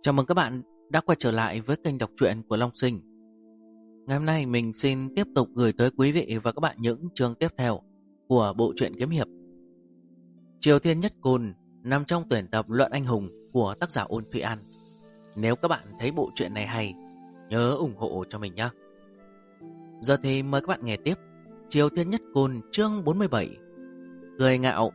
Chào mừng các bạn đã quay trở lại với kênh đọc truyện của Long Sinh. Ngày hôm nay mình xin tiếp tục gửi tới quý vị và các bạn những chương tiếp theo của bộ truyện kiếm hiệp Triều Thiên Nhất Côn, nằm trong tuyển tập Luận Anh Hùng của tác giả Ôn Thụy An. Nếu các bạn thấy bộ truyện này hay, nhớ ủng hộ cho mình nhé. Giờ thì mời các bạn nghe tiếp Triều Thiên Nhất Côn chương 47, Cười Ngạo.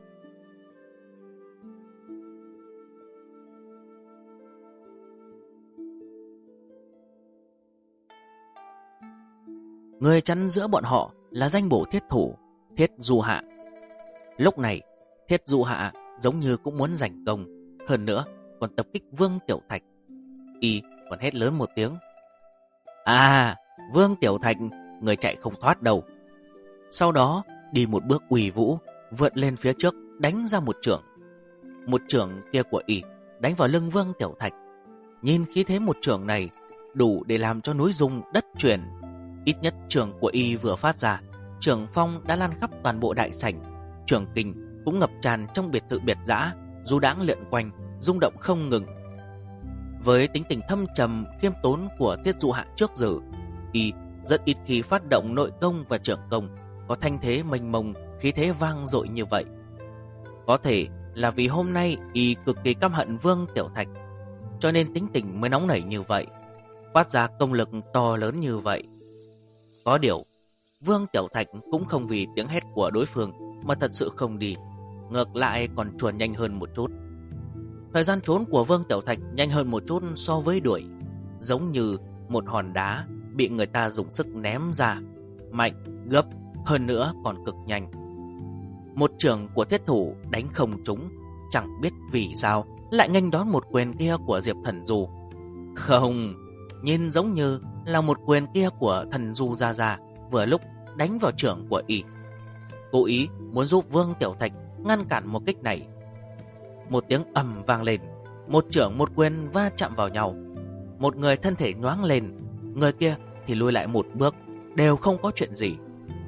Người chắn giữa bọn họ là danh bổ thiết thủ Thiết Du Hạ. Lúc này Thiết Du Hạ giống như cũng muốn giành công, hơn nữa còn tập kích Vương Tiểu Thạch. Y còn hét lớn một tiếng: "À, Vương Tiểu Thạch, người chạy không thoát đâu." Sau đó đi một bước uy vũ, vượt lên phía trước đánh ra một chưởng. Một chưởng kia của Y đánh vào lưng Vương Tiểu Thạch. Nhìn khí thế một chưởng này đủ để làm cho núi rung đất chuyển. Ít nhất chưởng của Y vừa phát ra, chưởng phong đã lan khắp toàn bộ đại sảnh. Chưởng kình cũng ngập tràn trong biệt thự biệt dã, du đãng lượn quanh, rung động không ngừng. Với tính tình thâm trầm khiêm tốn của Thiết Du Hạ trước giờ, Y rất ít khi phát động nội công và trưởng công có thanh thế mênh mông, khí thế vang dội như vậy. Có thể là vì hôm nay Y cực kỳ căm hận Vương Tiểu Thạch, cho nên tính tình mới nóng nảy như vậy, phát ra công lực to lớn như vậy. Có điều, Vương Tiểu Thạch cũng không vì tiếng hét của đối phương mà thật sự không đi, ngược lại còn chuồn nhanh hơn một chút. Thời gian trốn của Vương Tiểu Thạch nhanh hơn một chút so với đuổi, giống như một hòn đá bị người ta dùng sức ném ra, mạnh, gấp, hơn nữa còn cực nhanh. Một chưởng của thiết thủ đánh không trúng, chẳng biết vì sao lại nghênh đón một quyền kia của Diệp Thần Du. Không, nhìn giống như là một quyền kia của Thần Du ra vừa lúc đánh vào chưởng của Y. Cố ý muốn giúp Vương Tiểu Thạch ngăn cản một kích này. Một tiếng ầm vang lên, một chưởng một quyền va chạm vào nhau. Một người thân thể nhoáng lên, người kia thì lùi lại một bước, đều không có chuyện gì.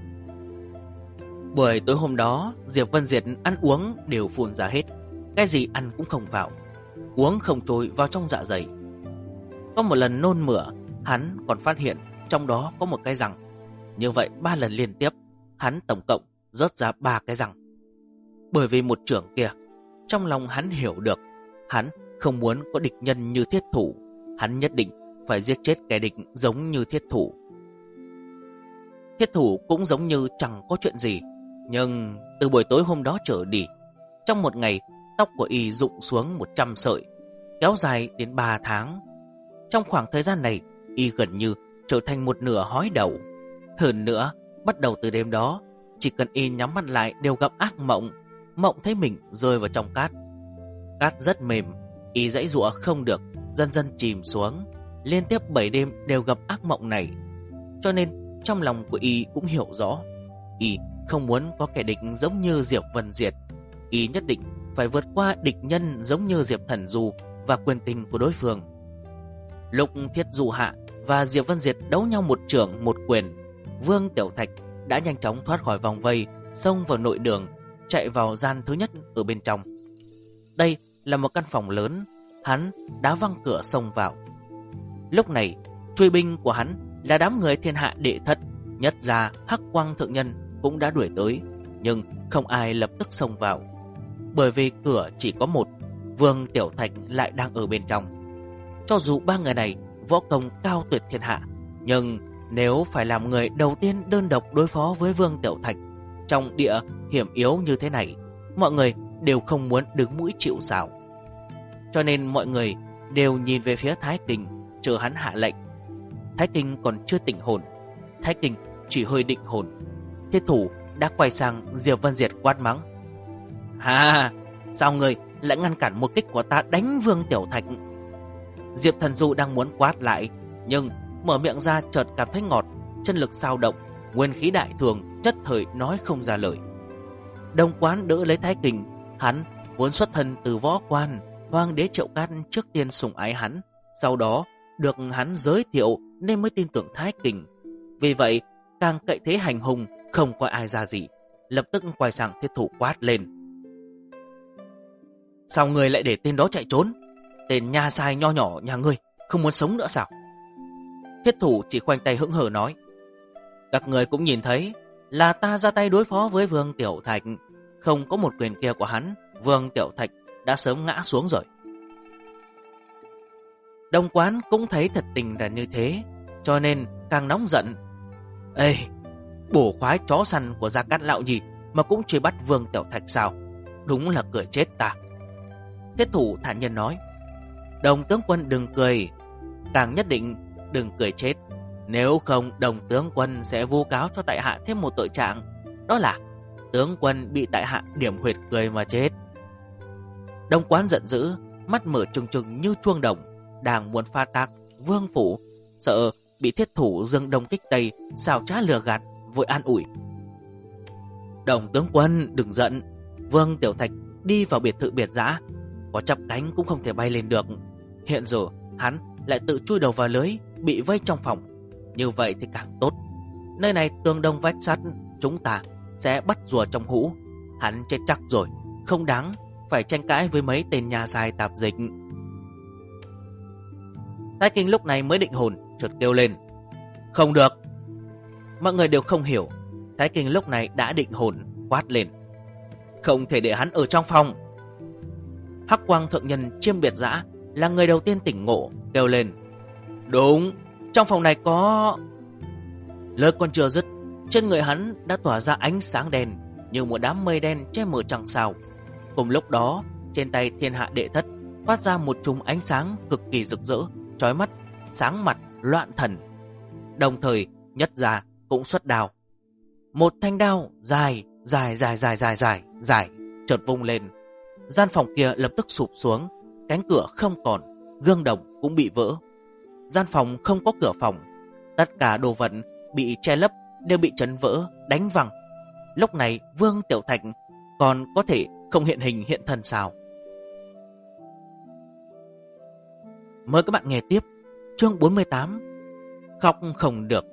Buổi tối hôm đó, Diệp Vân Diệt ăn uống đều phun ra hết, cái gì ăn cũng không vào, uống không trôi vào trong dạ dày. Có một lần nôn mửa, hắn còn phát hiện trong đó có một cái răng. Như vậy 3 lần liên tiếp, hắn tổng cộng rớt ra 3 cái răng. Bởi vì một chưởng kia, trong lòng hắn hiểu được, hắn không muốn có địch nhân như thiết thủ, hắn nhất định phải giết chết kẻ địch giống như thiết thủ. Thiết thủ cũng giống như chẳng có chuyện gì, nhưng từ buổi tối hôm đó trở đi, trong một ngày, tóc của Y rụng xuống 100 sợi, kéo dài đến 3 tháng. Trong khoảng thời gian này, Y gần như trở thành một nửa hói đầu. Hơn nữa, bắt đầu từ đêm đó, chỉ cần Y nhắm mắt lại đều gặp ác mộng. Mộng thấy mình rơi vào trong cát. Cát rất mềm, Y giãy giụa không được, dần dần chìm xuống. Liên tiếp 7 đêm đều gặp ác mộng này. Cho nên trong lòng của Y cũng hiểu rõ, Y không muốn có kẻ địch giống như Diệp Vân Diệt. Y nhất định phải vượt qua địch nhân giống như Diệp Thần Du và quyền kình của đối phương. Lúc Thiết Du Hạ và Diệp Vân Diệt đấu nhau một chưởng một quyền, Vương Tiểu Thạch đã nhanh chóng thoát khỏi vòng vây, xông vào nội đường, chạy vào gian thứ nhất ở bên trong. Đây là một căn phòng lớn, hắn đá văng cửa xông vào. Lúc này, truy binh của hắn là đám người thiên hạ đệ thất, Nhất Gia, Hắc Quang thượng nhân cũng đã đuổi tới, nhưng không ai lập tức xông vào. Bởi vì cửa chỉ có một, Vương Tiểu Thạch lại đang ở bên trong. Cho dù 3 người này võ công cao tuyệt thiên hạ, nhưng nếu phải làm người đầu tiên đơn độc đối phó với Vương Tiểu Thạch trong địa hiểm yếu như thế này, mọi người đều không muốn đứng mũi chịu sào. Cho nên mọi người đều nhìn về phía Thái Kình, chờ hắn hạ lệnh. Thái Kình còn chưa tỉnh hồn, Thái Kình chỉ hơi định hồn, thiết thủ đã quay sang Diệp Vân Diệt quát mắng: "Hà, sao người lại ngăn cản một kích của ta đánh Vương Tiểu Thạch?" Diệp Thần Du đang muốn quát lại, nhưng mở miệng ra chợt cảm thấy ngọt, chân lực dao động, nguyên khí đại thường, nhất thời nói không ra lời. Đồng Quán đỡ lấy Thái Kình, hắn vốn xuất thân từ võ quan, Hoàng đế Triệu Cát trước tiên sủng ái hắn, sau đó được hắn giới thiệu nên mới tin tưởng Thái Kình. Vì vậy, càng cậy thế hành hung, không coi ai ra gì, lập tức quay sang thiết thủ quát lên: "Sao người lại để tên đó chạy trốn?" Tên nha sai nho nhỏ nhà ngươi không muốn sống nữa sao? Thiết thủ chỉ khoanh tay hững hờ nói: Các người cũng nhìn thấy là ta ra tay đối phó với Vương Tiểu Thạch. Không có một quyền kia của hắn, Vương Tiểu Thạch đã sớm ngã xuống rồi. Đồng Quán cũng thấy thật tình là như thế, cho nên càng nóng giận. Ê, bổ khoái chó săn của Gia Cát Lão Nhì mà cũng truy bắt Vương Tiểu Thạch sao? Đúng là cười chết ta. Thiết thủ thản nhiên nói: Đồng tướng quân đừng cười, càng nhất định đừng cười chết. Nếu không, Đồng tướng quân sẽ vu cáo cho tại hạ thêm một tội trạng, đó là tướng quân bị tại hạ điểm huyệt cười mà chết. Đồng Quán giận dữ, mắt mở trừng trừng như chuông đồng, đang muốn pha tác Vương phủ, sợ bị thiết thủ Dương Đông Kích Tây xào trá lừa gạt, vội an ủi: Đồng tướng quân đừng giận, Vương Tiểu Thạch đi vào biệt thự biệt dã, có chắp cánh cũng không thể bay lên được. Hiện giờ hắn lại tự chui đầu vào lưới, bị vây trong phòng. Như vậy thì càng tốt. Nơi này tường đông vách sắt, chúng ta sẽ bắt rùa trong hũ. Hắn chết chắc rồi, không đáng phải tranh cãi với mấy tên nhà sai tạp dịch. Thái Kinh lúc này mới định hồn, chợt kêu lên: Không được! Mọi người đều không hiểu. Thái Kinh lúc này đã định hồn, quát lên: Không thể để hắn ở trong phòng! Hắc Quang thượng nhân Chiêm Biệt Dã là người đầu tiên tỉnh ngộ, kêu lên: Đúng, trong phòng này có... Lời còn chưa dứt, trên người hắn đã tỏa ra ánh sáng đen như một đám mây đen che mờ trăng sao. Cùng lúc đó, trên tay Thiên Hạ Đệ Thất phát ra một chùm ánh sáng cực kỳ rực rỡ, chói mắt, sáng mặt, loạn thần. Đồng thời, Nhất Gia cũng xuất đao. Một thanh đao dài chợt vung lên. Gian phòng kia lập tức sụp xuống, cánh cửa không còn, gương đồng cũng bị vỡ. Gian phòng không có cửa phòng, tất cả đồ vật bị che lấp đều bị chấn vỡ, đánh văng. Lúc này Vương Tiểu Thạch còn có thể không hiện hình hiện thân sao? Mời các bạn nghe tiếp chương 48, khóc không được.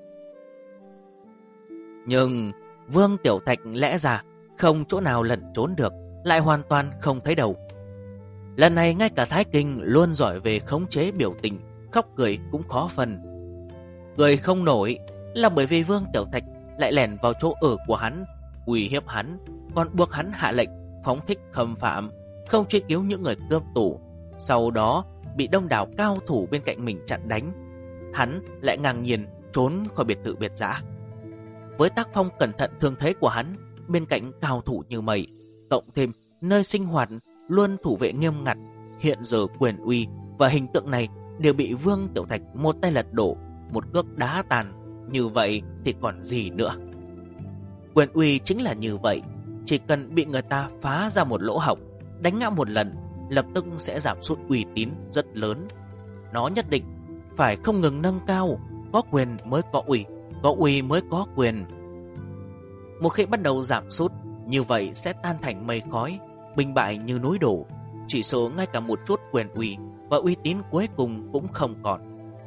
Nhưng Vương Tiểu Thạch lẽ ra không chỗ nào lẩn trốn được, lại hoàn toàn không thấy đâu. Lần này ngay cả Thái Kinh luôn giỏi về khống chế biểu tình, khóc cười cũng khó phân. Cười không nổi là bởi vì Vương Tiểu Thạch lại lẻn vào chỗ ở của hắn, uy hiếp hắn, còn buộc hắn hạ lệnh phóng thích khâm phạm, không truy cứu những người cướp tù. Sau đó bị đông đảo cao thủ bên cạnh mình chặn đánh, hắn lại ngang nhiên trốn khỏi biệt thự biệt dã. Với tác phong cẩn thận thường thấy của hắn, bên cạnh cao thủ như mây, cộng thêm nơi sinh hoạt luôn thủ vệ nghiêm ngặt, hiện giờ quyền uy và hình tượng này đều bị Vương Tiểu Thạch một tay lật đổ, một cước đá tàn. Như vậy thì còn gì nữa? Quyền uy chính là như vậy, chỉ cần bị người ta phá ra một lỗ hổng, đánh ngã một lần, lập tức sẽ giảm sút uy tín rất lớn. Nó nhất định phải không ngừng nâng cao, có quyền mới có uy mới có quyền. Một khi bắt đầu giảm sút, như vậy sẽ tan thành mây khói, bình bại như núi đổ, chỉ số ngay cả một chút quyền uy và uy tín cuối cùng cũng không còn.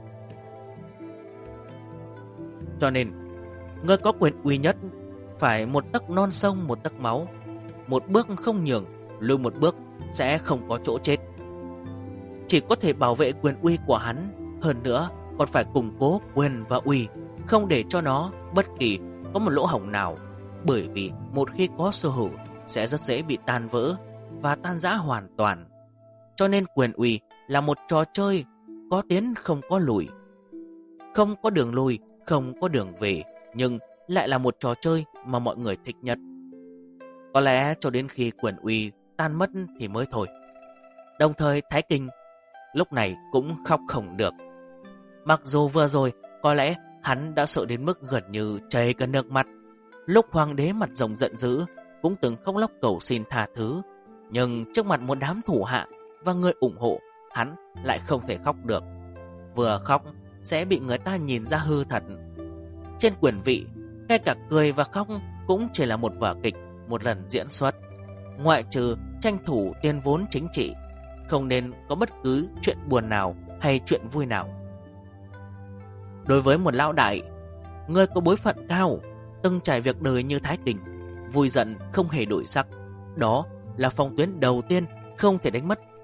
Cho nên, người có quyền uy nhất phải một tấc non sông một tấc máu, một bước không nhường, lùi một bước sẽ không có chỗ chết. Chỉ có thể bảo vệ quyền uy của hắn, hơn nữa còn phải củng cố quyền và uy, không để cho nó bất kỳ có một lỗ hổng nào, bởi vì một khi có sơ hở sẽ rất dễ bị tan vỡ và tan rã hoàn toàn. Cho nên quyền uy là một trò chơi có tiến không có lùi, không có đường lui, không có đường về, nhưng lại là một trò chơi mà mọi người thích nhất. Có lẽ cho đến khi quyền uy tan mất thì mới thôi. Đồng thời Thái Kinh lúc này cũng khóc không được. Mặc dù vừa rồi có lẽ hắn đã sợ đến mức gần như chảy cả nước mắt. Lúc hoàng đế mặt rồng giận dữ cũng từng khóc lóc cầu xin tha thứ, nhưng trước mặt một đám thủ hạ và người ủng hộ, hắn lại không thể khóc được. Vừa khóc sẽ bị người ta nhìn ra hư thật. Trên quyền vị, ngay cả cười và khóc cũng chỉ là một vở kịch, một lần diễn xuất. Ngoại trừ tranh thủ tiền vốn chính trị, không nên có bất cứ chuyện buồn nào hay chuyện vui nào. Đối với một lão đại, người có bối phận cao, từng trải việc đời như Thái Kinh, vui giận không hề đổi sắc, đó là phong tuyến đầu tiên không thể đánh mất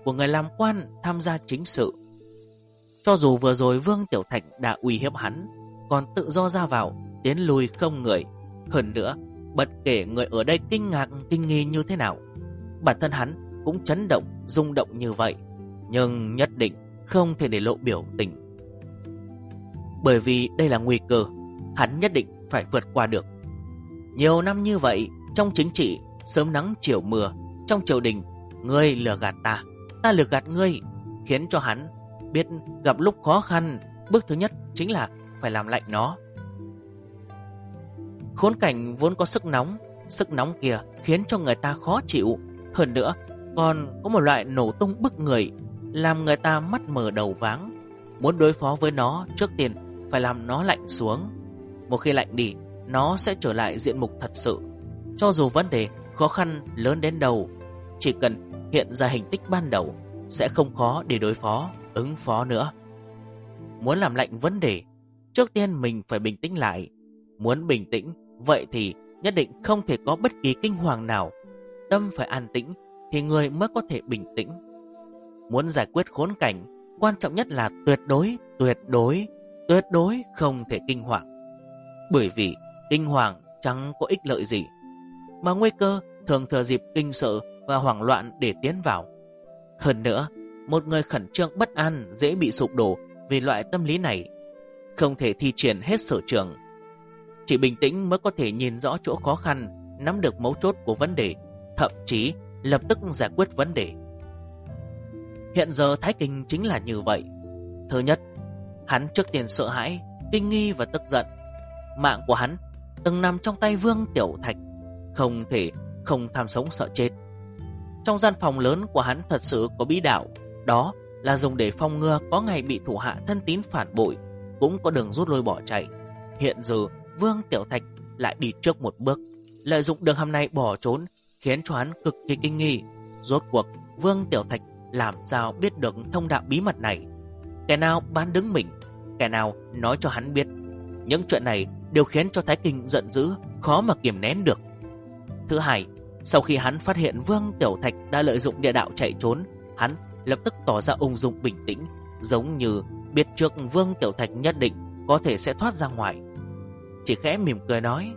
của người làm quan tham gia chính sự. Cho dù vừa rồi Vương Tiểu Thạch đã uy hiếp hắn, còn tự do ra vào, tiến lui không người. Hơn nữa, bất kể người ở đây kinh ngạc, kinh nghi như thế nào, bản thân hắn cũng chấn động, rung động như vậy, nhưng nhất định không thể để lộ biểu tình. Bởi vì đây là nguy cơ, hắn nhất định phải vượt qua được. Nhiều năm như vậy, trong chính trị, sớm nắng chiều mưa, trong triều đình, ngươi lừa gạt ta lừa gạt ngươi, khiến cho hắn biết gặp lúc khó khăn, bước thứ nhất chính là phải làm lạnh nó. Khốn cảnh vốn có sức nóng kia khiến cho người ta khó chịu. Hơn nữa, còn có một loại nổ tung bức người, làm người ta mắt mờ đầu váng. Muốn đối phó với nó, trước tiên phải làm nó lạnh xuống. Một khi lạnh đi, nó sẽ trở lại diện mục thật sự. Cho dù vấn đề khó khăn lớn đến đâu, chỉ cần hiện ra hình tích ban đầu, sẽ không khó để đối phó, ứng phó nữa. Muốn làm lạnh vấn đề, trước tiên mình phải bình tĩnh lại. Muốn bình tĩnh, vậy thì nhất định không thể có bất kỳ kinh hoàng nào. Tâm phải an tĩnh thì người mới có thể bình tĩnh. Muốn giải quyết khốn cảnh, quan trọng nhất là tuyệt đối không thể kinh hoàng. Bởi vì kinh hoàng chẳng có ích lợi gì, mà nguy cơ thường thừa dịp kinh sợ và hoảng loạn để tiến vào. Hơn nữa, một người khẩn trương bất an dễ bị sụp đổ vì loại tâm lý này, không thể thi triển hết sở trường. Chỉ bình tĩnh mới có thể nhìn rõ chỗ khó khăn, nắm được mấu chốt của vấn đề, thậm chí lập tức giải quyết vấn đề. Hiện giờ Thái Kinh chính là như vậy. Thứ nhất, hắn trước tiên sợ hãi, kinh nghi và tức giận. Mạng của hắn từng nằm trong tay Vương Tiểu Thạch, không thể không tham sống sợ chết. Trong gian phòng lớn của hắn thật sự có bí đạo, đó là dùng để phòng ngừa có ngày bị thủ hạ thân tín phản bội, cũng có đường rút lui bỏ chạy. Hiện giờ Vương Tiểu Thạch lại đi trước một bước, lợi dụng đường hầm này bỏ trốn, khiến cho hắn cực kỳ kinh nghi. Rốt cuộc Vương Tiểu Thạch làm sao biết được thông đạo bí mật này? Kẻ nào bán đứng mình, kẻ nào nói cho hắn biết? Những chuyện này đều khiến cho Thái Kinh giận dữ, khó mà kiềm nén được. Thứ hai, sau khi hắn phát hiện Vương Tiểu Thạch đã lợi dụng địa đạo chạy trốn, hắn lập tức tỏ ra ung dung bình tĩnh, giống như biết trước Vương Tiểu Thạch nhất định có thể sẽ thoát ra ngoài. Chỉ khẽ mỉm cười nói: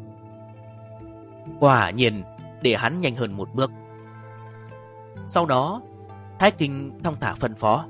quả nhiên để hắn nhanh hơn một bước. Sau đó Thái Kinh thong thả phân phó: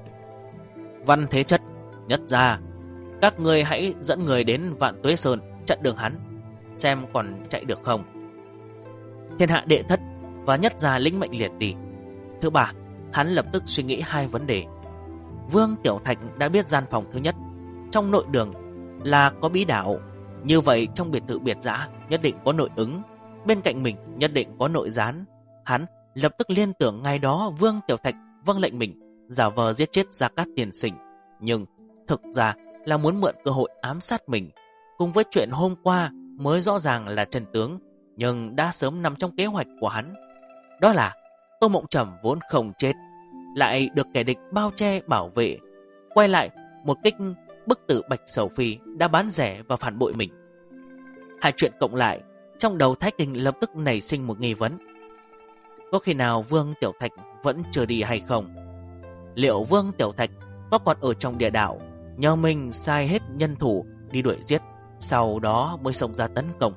Văn Thế Chất, Nhất Gia, các ngươi hãy dẫn người đến Vạn Tuế Sơn chặn đường hắn, xem còn chạy được không. Thiên Hạ Đệ Thất và Nhất Gia lĩnh mệnh liệt đi. Thứ ba, hắn lập tức suy nghĩ hai vấn đề. Vương Tiểu Thạch đã biết gian phòng thứ nhất trong nội đường là có bí đạo, như vậy trong biệt thự biệt dã nhất định có nội ứng, bên cạnh mình nhất định có nội gián. Hắn lập tức liên tưởng ngày đó Vương Tiểu Thạch vâng lệnh mình giả vờ giết chết Gia Cát Tiên Sinh, nhưng thực ra là muốn mượn cơ hội ám sát mình. Cùng với chuyện hôm qua mới rõ ràng là chân tướng, nhưng đã sớm nằm trong kế hoạch của hắn. Đó là Tô Mộng Trầm vốn không chết, lại được kẻ địch bao che bảo vệ, quay lại một kích bức tử Bạch Sầu Phi đã bán rẻ và phản bội mình. Hai chuyện cộng lại, trong đầu Thái Kinh lập tức nảy sinh một nghi vấn. Có khi nào Vương Tiểu Thạch vẫn chưa đi hay không? Liệu Vương Tiểu Thạch có còn ở trong địa đạo, nhờ mình sai hết nhân thủ đi đuổi giết, sau đó mới xông ra tấn công?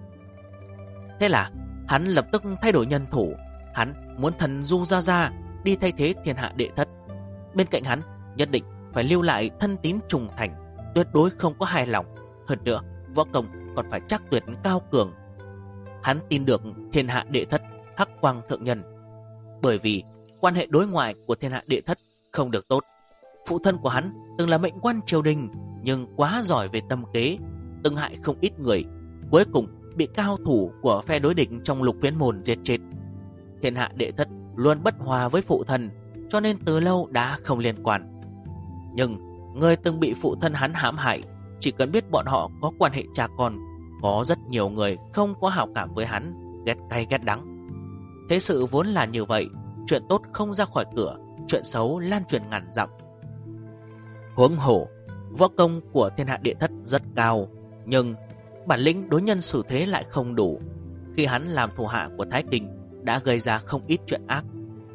Thế là hắn lập tức thay đổi nhân thủ. Hắn muốn thần Du Gia Gia đi thay thế Thiên Hạ Đệ Thất. Bên cạnh hắn nhất định phải lưu lại thân tín trung thành, tuyệt đối không có hài lòng. Hơn nữa, võ công còn phải chắc tuyệt cao cường. Hắn tin được Thiên Hạ Đệ Thất Hắc Quang Thượng Nhân, bởi vì quan hệ đối ngoại của Thiên Hạ Đệ Thất không được tốt. Phụ thân của hắn từng là mệnh quan triều đình, nhưng quá giỏi về tâm kế, từng hại không ít người, cuối cùng bị cao thủ của phe đối địch trong Lục Phiến Môn giết chết. Thiên Hạ Đệ Thất luôn bất hòa với phụ thân, cho nên từ lâu đã không liên quan. Nhưng người từng bị phụ thân hắn hãm hại, chỉ cần biết bọn họ có quan hệ cha con, có rất nhiều người không có hảo cảm với hắn, ghét cay ghét đắng. Thế sự vốn là như vậy, chuyện tốt không ra khỏi cửa, chuyện xấu lan truyền ngàn dặm. Huống hồ, võ công của Thiên Hạ Đệ Thất rất cao, nhưng bản lĩnh đối nhân xử thế lại không đủ. Khi hắn làm thủ hạ của Thái Kinh đã gây ra không ít chuyện ác.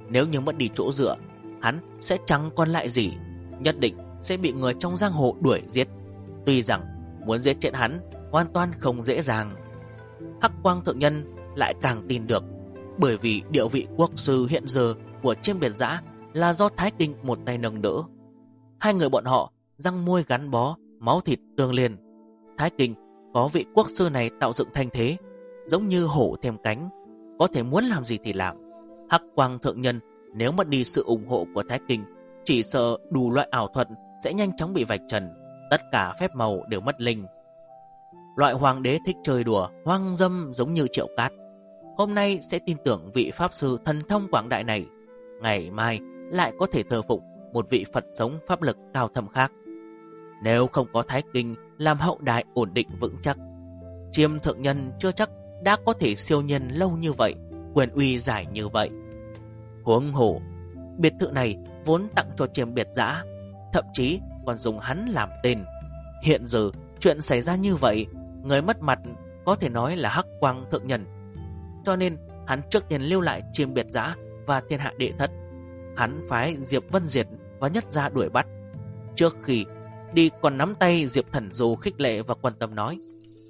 Nếu như mất đi chỗ dựa, hắn sẽ chẳng còn lại gì, nhất định sẽ bị người trong giang hồ đuổi giết. Tuy rằng muốn giết chết hắn hoàn toàn không dễ dàng. Hắc Quang thượng nhân lại càng tin được, bởi vì địa vị quốc sư hiện giờ của Chiêm Biệt Dã là do Thái Kinh một tay nâng đỡ. Hai người bọn họ răng môi gắn bó, máu thịt tương liên. Thái Kinh có vị quốc sư này tạo dựng thành thế, giống như hổ thêm cánh, có thể muốn làm gì thì làm. Hắc Quang thượng nhân nếu mất đi sự ủng hộ của Thái Kinh, chỉ sợ đủ loại ảo thuật sẽ nhanh chóng bị vạch trần, tất cả phép màu đều mất linh. Loại hoàng đế thích chơi đùa, hoang dâm giống như Triệu Cát, hôm nay sẽ tin tưởng vị pháp sư thần thông quảng đại này, ngày mai lại có thể thờ phụng một vị Phật sống pháp lực cao thâm khác. Nếu không có Thái Kinh làm hậu đài ổn định vững chắc, Chiêm thượng nhân chưa chắc đã có thể siêu nhân lâu như vậy, quyền uy giải như vậy. Huống hồ, biệt thự này vốn tặng cho Chiêm Biệt Dã, thậm chí còn dùng hắn làm tên. Hiện giờ chuyện xảy ra như vậy, người mất mặt có thể nói là Hắc Quang thượng nhân. Cho nên hắn trước tiên lưu lại Chiêm Biệt Dã và Thiên Hạ Đệ Thất. Hắn phái Diệp Vân Diệt và Nhất Gia đuổi bắt. Trước khi đi còn nắm tay Diệp Thần Du khích lệ và quan tâm nói: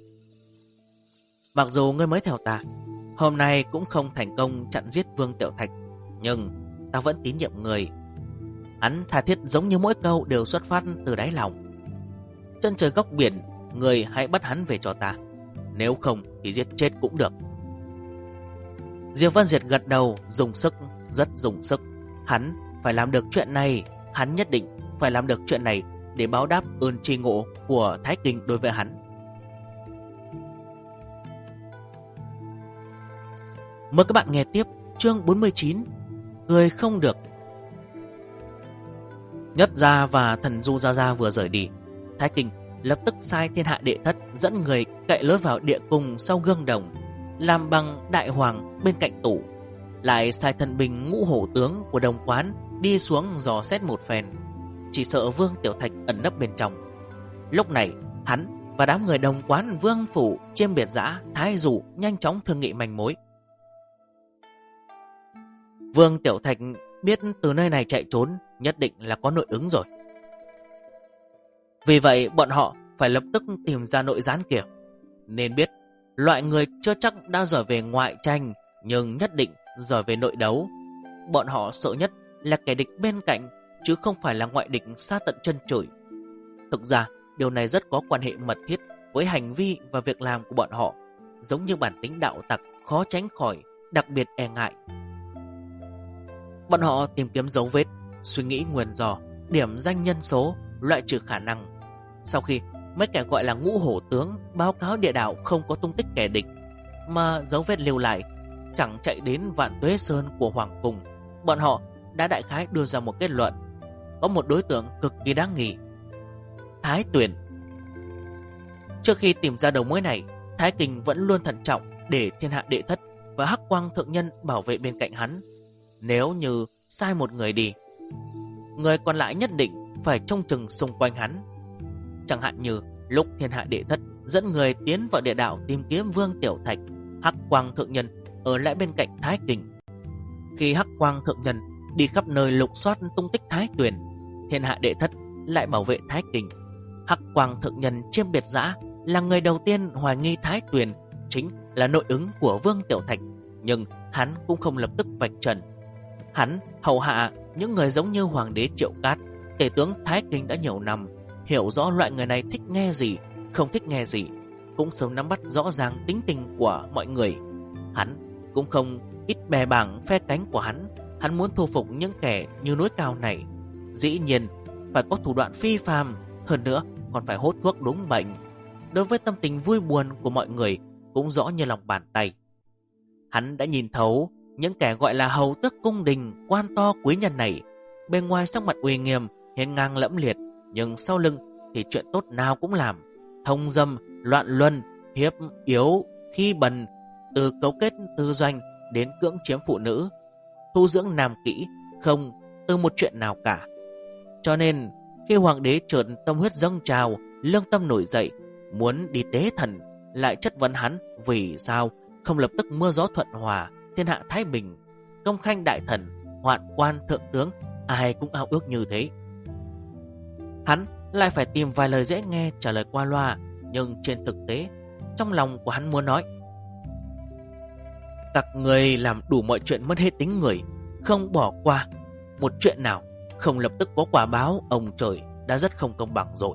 mặc dù ngươi mới theo ta, hôm nay cũng không thành công chặn giết Vương Tiểu Thạch, nhưng ta vẫn tín nhiệm người. Hắn tha thiết giống như mỗi câu đều xuất phát từ đáy lòng. Chân trời góc biển, người hãy bắt hắn về cho ta, nếu không thì giết chết cũng được. Diệp Vân Diệt gật đầu, dùng sức, rất dùng sức. Hắn phải làm được chuyện này, hắn nhất định phải làm được chuyện này để báo đáp ơn tri ngộ của Thái Kinh đối với hắn. Mời các bạn nghe tiếp chương 49, Cười không được. Nhất Gia và Thần Du Gia Gia vừa rời đi, Thái Kinh lập tức sai Thiên Hạ Đệ Thất dẫn người cậy lối vào địa cung sau gương đồng, làm bằng đại hoàng bên cạnh tủ, lại sai thần binh ngũ hổ tướng của Đồng Quán đi xuống dò xét một phen, chỉ sợ Vương Tiểu Thạch ẩn nấp bên trong. Lúc này hắn và đám người Đồng Quán, Vương Phủ, Chiêm Biệt Dã, Thái Dụ nhanh chóng thương nghị manh mối. Vương Tiểu Thạch biết từ nơi này chạy trốn nhất định là có nội ứng rồi. Vì vậy bọn họ phải lập tức tìm ra nội gián kia. Nên biết loại người chưa chắc đã giỏi về ngoại tranh, nhưng nhất định giỏi về nội đấu. Bọn họ sợ nhất là kẻ địch bên cạnh, chứ không phải là ngoại địch xa tận chân trời. Thực ra điều này rất có quan hệ mật thiết với hành vi và việc làm của bọn họ, giống như bản tính đạo tặc khó tránh khỏi, đặc biệt e ngại. Bọn họ tìm kiếm dấu vết, suy nghĩ nguyền rò, điểm danh nhân số, loại trừ khả năng. Sau khi mấy kẻ gọi là ngũ hổ tướng báo cáo địa đạo không có tung tích kẻ địch, mà dấu vết lưu lại chẳng chạy đến Vạn Tuế Sơn của Hoàng Cung, bọn họ đã đại khái đưa ra một kết luận: có một đối tượng cực kỳ đáng nghi, Thái Tuyền. Trước khi tìm ra đầu mối này, Thái Kinh vẫn luôn thận trọng để Thiên Hạ Đệ Thất và Hắc Quang thượng nhân bảo vệ bên cạnh hắn. Nếu như sai một người đi, người còn lại nhất định phải trông chừng xung quanh hắn. Chẳng hạn như lúc Thiên Hạ Đệ Thất dẫn người tiến vào địa đạo tìm kiếm Vương Tiểu Thạch, Hắc Quang thượng nhân ở lại bên cạnh Thái Kinh. Khi Hắc Quang thượng nhân đi khắp nơi lục soát tung tích Thái Tuyền, Thiên Hạ Đệ Thất lại bảo vệ Thái Kinh. Hắc Quang thượng nhân Chiêm Biệt Dã là người đầu tiên hoài nghi Thái Tuyền chính là nội ứng của Vương Tiểu Thạch, nhưng hắn cũng không lập tức vạch trần. Hắn hầu hạ những người giống như Hoàng đế Triệu Cát, Tể tướng Thái Kinh đã nhiều năm, hiểu rõ loại người này thích nghe gì, không thích nghe gì, cũng sớm nắm bắt rõ ràng tính tình của mọi người. Hắn cũng không ít bè bảng phe cánh của hắn. Hắn muốn thu phục những kẻ như núi cao này, dĩ nhiên phải có thủ đoạn phi phàm, hơn nữa còn phải hốt thuốc đúng bệnh. Đối với tâm tình vui buồn của mọi người cũng rõ như lòng bàn tay. Hắn đã nhìn thấu những kẻ gọi là hầu tước cung đình, quan to quý nhân này. Bên ngoài sắc mặt uy nghiêm, hiên ngang lẫm liệt, nhưng sau lưng thì chuyện tốt nào cũng làm. Thông dâm, loạn luân, hiếp yếu, khi bần, từ cấu kết tư doanh đến cưỡng chiếm phụ nữ, thu dưỡng nam kỹ, không từ một chuyện nào cả. Cho nên khi hoàng đế chợt tâm huyết dâng trào, lương tâm nổi dậy, muốn đi tế thần, lại chất vấn hắn vì sao không lập tức mưa gió thuận hòa, thiên hạ thái bình, công khanh đại thần, hoạn quan thượng tướng, ai cũng ao ước như thế. Hắn lại phải tìm vài lời dễ nghe trả lời qua loa, nhưng trên thực tế, trong lòng của hắn muốn nói: các người làm đủ mọi chuyện mất hết tính người, không bỏ qua một chuyện nào, không lập tức có quả báo, ông trời đã rất không công bằng rồi.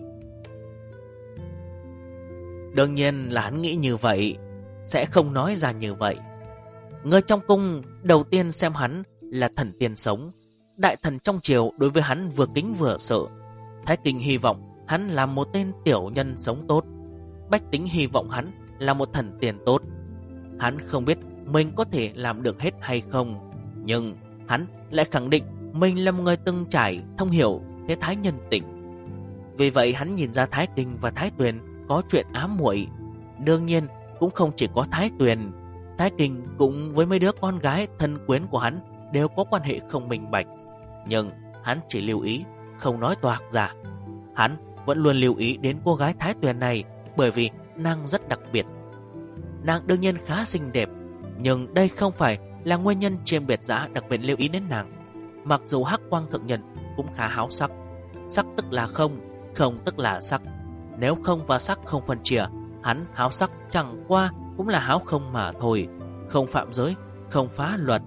Đương nhiên là hắn nghĩ như vậy, sẽ không nói ra như vậy. Người trong cung đầu tiên xem hắn là thần tiên sống, đại thần trong triều đối với hắn vừa kính vừa sợ. Thái Kinh hy vọng hắn là một tên tiểu nhân sống tốt, bách tính hy vọng hắn là một thần tiên tốt. Hắn không biết mình có thể làm được hết hay không, nhưng hắn lại khẳng định mình là một người từng trải, thông hiểu thế thái nhân tình. Vì vậy hắn nhìn ra Thái Kinh và Thái Tuyền có chuyện ám muội. Đương nhiên cũng không chỉ có Thái Tuyền, Thái Kinh cũng với mấy đứa con gái thân quyến của hắn đều có quan hệ không minh bạch. Nhưng hắn chỉ lưu ý, không nói toạc ra. Hắn vẫn luôn lưu ý đến cô gái Thái Tuyền này, bởi vì nàng rất đặc biệt. Nàng đương nhiên khá xinh đẹp, nhưng đây không phải là nguyên nhân Chiêm Biệt Dã đặc biệt lưu ý đến nàng. Mặc dù Hắc Quang thượng nhân cũng khá háo sắc. Sắc tức là không, không tức là sắc. Nếu không và sắc không phân chia, hắn háo sắc chẳng qua cũng là háo không mà thôi, không phạm giới, không phá luật.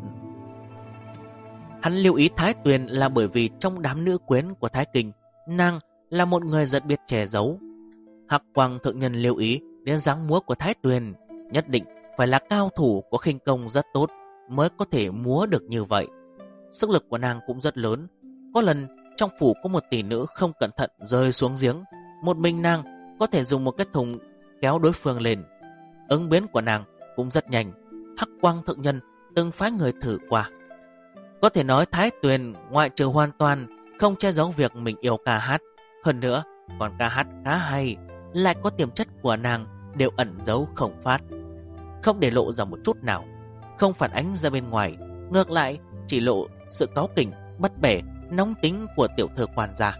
Hắn lưu ý Thái Tuyền là bởi vì trong đám nữ quyến của Thái Kinh, nàng là một người rất biết che giấu. Hắc Quang thượng nhân lưu ý đến dáng múa của Thái Tuyền, nhất định phải là cao thủ có khinh công rất tốt mới có thể múa được như vậy. Sức lực của nàng cũng rất lớn. Có lần trong phủ có một tỷ nữ không cẩn thận rơi xuống giếng, một mình nàng có thể dùng một cái thùng kéo đối phương lên. Ứng biến của nàng cũng rất nhanh. Hắc Quang thượng nhân từng phái người thử qua. Có thể nói Thái Tuyền ngoại trừ hoàn toàn không che giấu việc mình yêu ca hát, hơn nữa còn ca hát khá hay, lại có tiềm chất của nàng đều ẩn giấu không phát, không để lộ ra một chút nào, không phản ánh ra bên ngoài, ngược lại chỉ lộ sự cáu kỉnh, bắt bẻ, nóng tính của tiểu thư quan gia.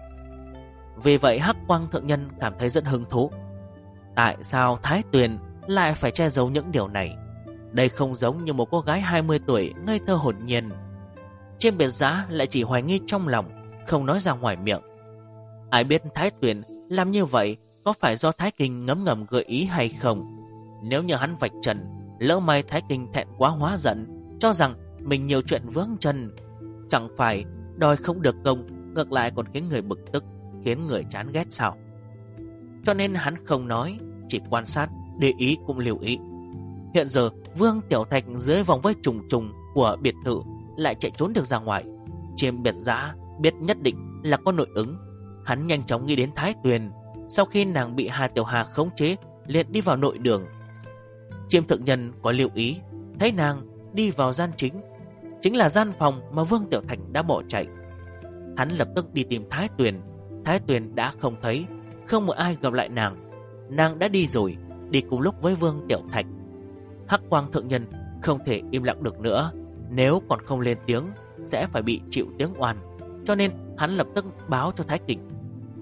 Vì vậy Hắc Quang thượng nhân cảm thấy rất hứng thú. Tại sao Thái Tuyền lại phải che giấu những điều này? Đây không giống như một cô gái 20 tuổi ngây thơ hồn nhiên. Chiêm Biệt Dã lại chỉ hoài nghi trong lòng, không nói ra ngoài miệng. Ai biết Thái Tuyền làm như vậy có phải do Thái Kinh ngấm ngầm gợi ý hay không? Nếu như hắn vạch trần, lỡ may Thái Kinh thẹn quá hóa giận, cho rằng mình nhiều chuyện vướng chân, chẳng phải đòi không được công, ngược lại còn khiến người bực tức, khiến người chán ghét sao? Cho nên hắn không nói, chỉ quan sát, để ý cũng lưu ý. Hiện giờ Vương Tiểu Thạch dưới vòng vây trùng trùng của biệt thự lại chạy trốn được ra ngoài. Chiêm Biệt Dã biết nhất định là có nội ứng. Hắn nhanh chóng nghĩ đến Thái Tuyền. Sau khi nàng bị Hà Tiểu Hà khống chế, liền đi vào nội đường. Chiêm thượng nhân có lưu ý, thấy nàng đi vào gian chính là gian phòng mà Vương Tiểu Thạch đã bỏ chạy. Hắn lập tức đi tìm Thái Tuyền. Thái Tuyền đã không thấy, không một ai gặp lại nàng. Nàng đã đi rồi, đi cùng lúc với Vương Tiểu Thạch. Hắc Quang thượng nhân không thể im lặng được nữa, nếu còn không lên tiếng sẽ phải bị chịu tiếng oan, cho nên hắn lập tức báo cho Thái Kinh.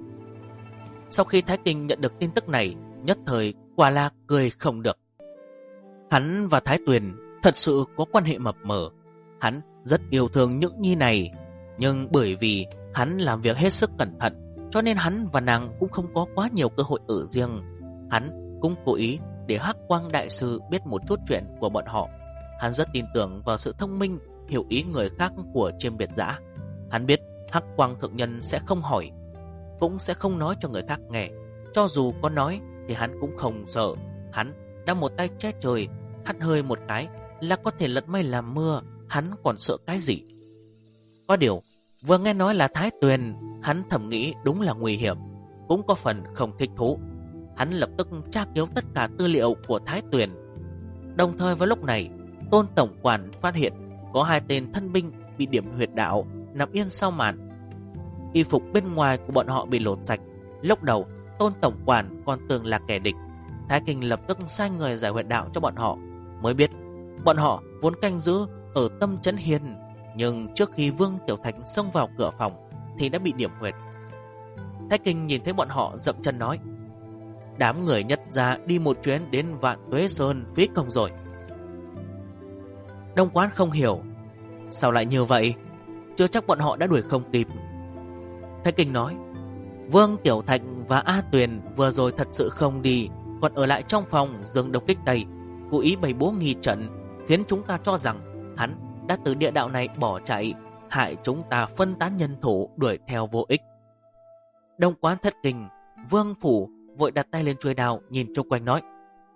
Sau khi Thái Kinh nhận được tin tức này, nhất thời quả là cười không được. Hắn và Thái Tuyền thật sự có quan hệ mập mờ. Hắn rất yêu thương Nhữ Nhi này, nhưng bởi vì hắn làm việc hết sức cẩn thận, cho nên hắn và nàng cũng không có quá nhiều cơ hội ở riêng. Hắn cũng cố ý để Hắc Quang đại sư biết một chút chuyện của bọn họ. Hắn rất tin tưởng vào sự thông minh, hiểu ý người khác của Chiêm Biệt Dã. Hắn biết Hắc Quang thượng nhân sẽ không hỏi, cũng sẽ không nói cho người khác nghe. Cho dù có nói thì hắn cũng không sợ. Hắn đã một tay che trời, hắt hơi một cái là có thể lật mây làm mưa. Hắn còn sợ cái gì? Có điều vừa nghe nói là Thái Tuyền, hắn thầm nghĩ đúng là nguy hiểm, cũng có phần không thích thú. Hắn lập tức tra cứu tất cả tư liệu của Thái Tuyền. Đồng thời vào lúc này, Tôn tổng quản phát hiện có 2 tên thân binh bị điểm huyệt đạo nằm yên sau màn. Y phục bên ngoài của bọn họ bị lột sạch. Lúc đầu Tôn tổng quản còn tưởng là kẻ địch. Thái Kinh lập tức sai người giải huyệt đạo cho bọn họ, mới biết bọn họ vốn canh giữ ở Tâm Trấn Hiên, nhưng trước khi Vương Tiểu Thạch xông vào cửa phòng thì đã bị điểm huyệt. Thái Kinh nhìn thấy bọn họ dậm chân nói: đám người Nhất gia đi một chuyến đến Vạn Tuế Sơn phí công rồi. Đông Quán không hiểu, sao lại như vậy? chưa chắc bọn họ đã đuổi không kịp. Thái Kinh nói, Vương Tiểu Thạch và A Tuyền vừa rồi thật sự không đi, còn ở lại trong phòng dừng độc kích Tây, cố ý bày bố nghi trận, khiến chúng ta cho rằng hắn đã từ địa đạo này bỏ chạy, hại chúng ta phân tán nhân thủ đuổi theo vô ích. Đông Quán thất kinh, Vương Phủ vội đặt tay lên chuôi đao, nhìn chung quanh nói,